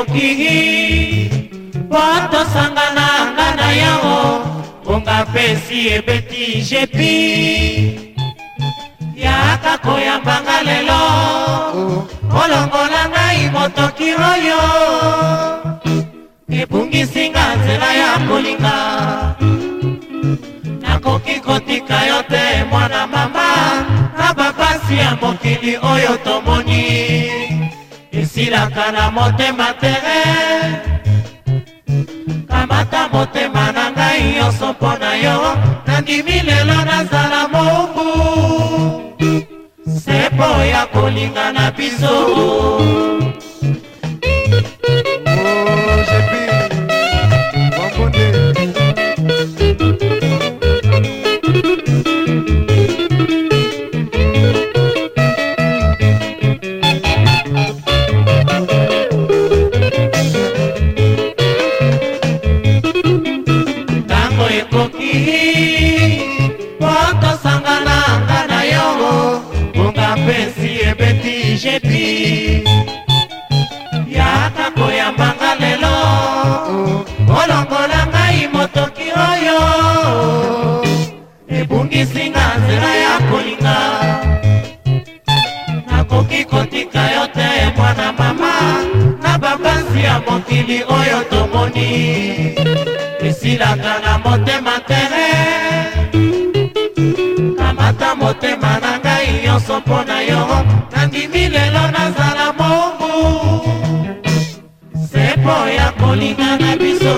ekoki poto sangana ngana yango bonga pesi ebeti jepi yaka koyambanga lelo olongola ngai motoki oyo ebungisinga nzela ya kolinga nakoki kotika yo te mwana mama na bapasi ya mokili oyo tomoni esilaka na motema tere kamata motema na ngai nyonso mpo na yo nandimi lelo nazala mobu sepo ya kolinga na biso jepi yaka koyambanga lelo olongola ngai motoki oyo ebungisinga nzela ya kolinga nakoki kotika yo te mwana mama na babansi ya mokili oyo tomoni esilaka na motema tere kamata motema na ngai nyonso mpo na yo nandimi lelo nazala mobu sepo ya kolinga na biso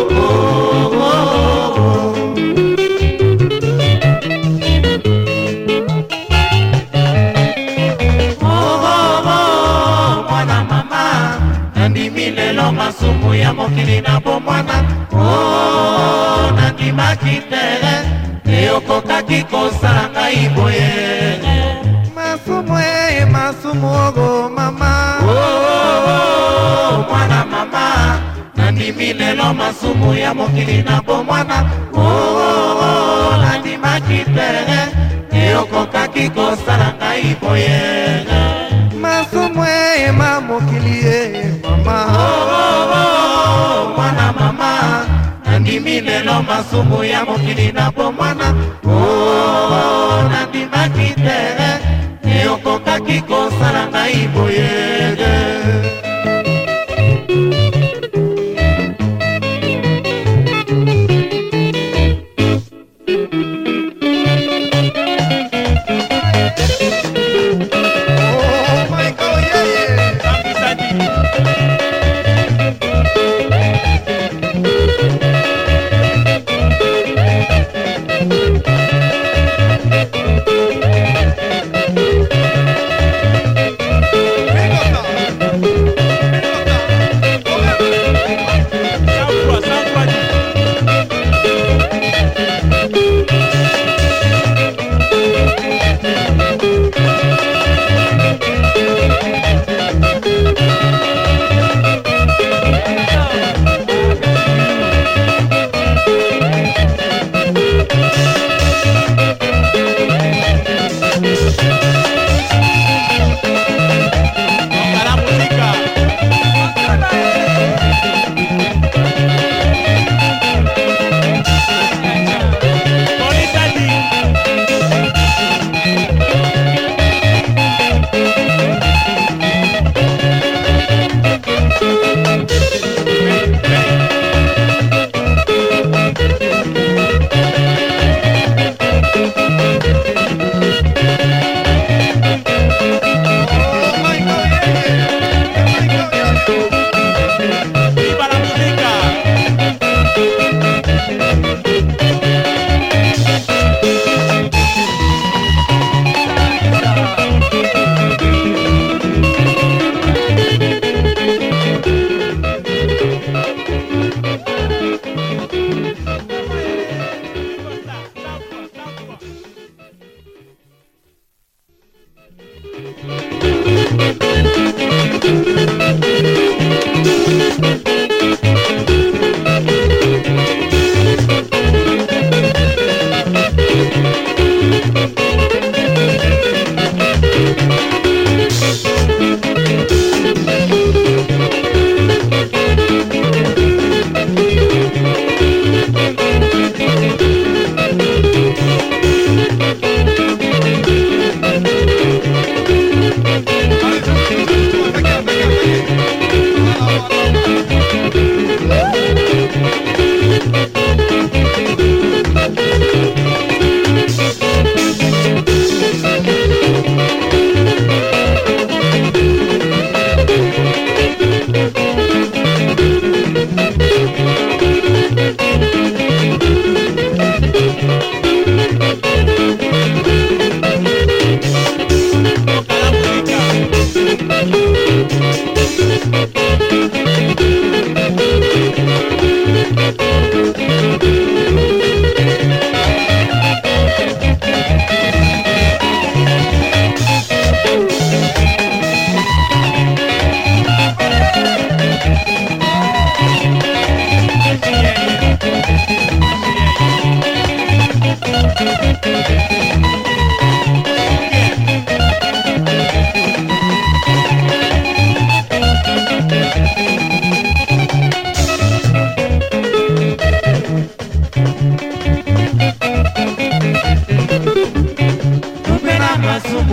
mwana mama nandimi lelo masumu ya mokili na bomwana nandimaki tere eyokokaki kosala ngai boye masumu ogo mama mwana mama nandimi lelo masumu ya mokili na bomwana nandimaki tere eyokokaki kosala ngai boye masumu ma mokili mama mwana mama nandimi lelo masumu ya mokili na bomwana nandimaki tere eyokokaki kosala ngai boye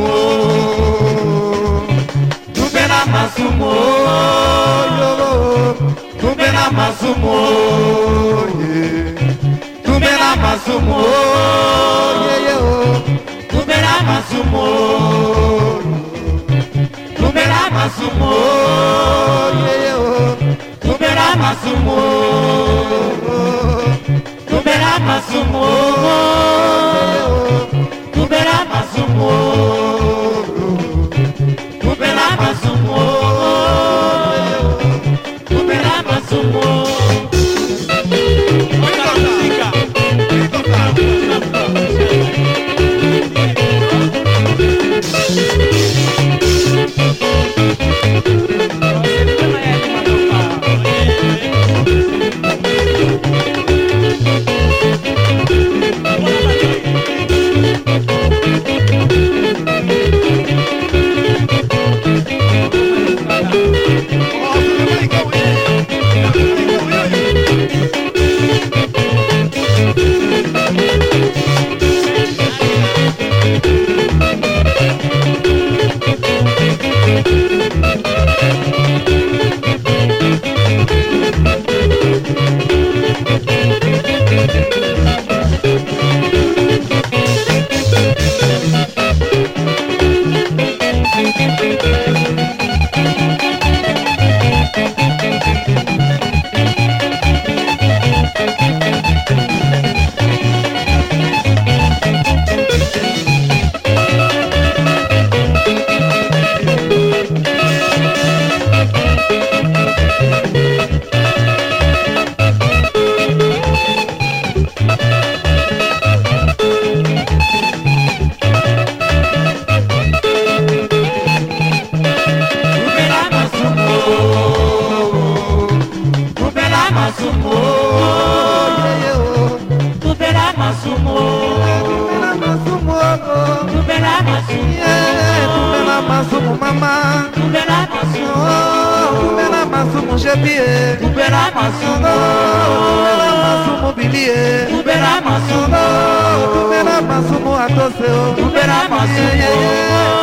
masumo Tubela masumo yo Tubela masumo Tubela masumo Tubela masumo Tubela masumo Tubela masumo Tubela masumo Tubela masumo Tubela masumo Tubela masumo Mama, Tubela masumo tubela masumo jebie, Tubela masumo tubela masumo bilie, Tubela masumo tubela masumo atoseo, Tubela masumo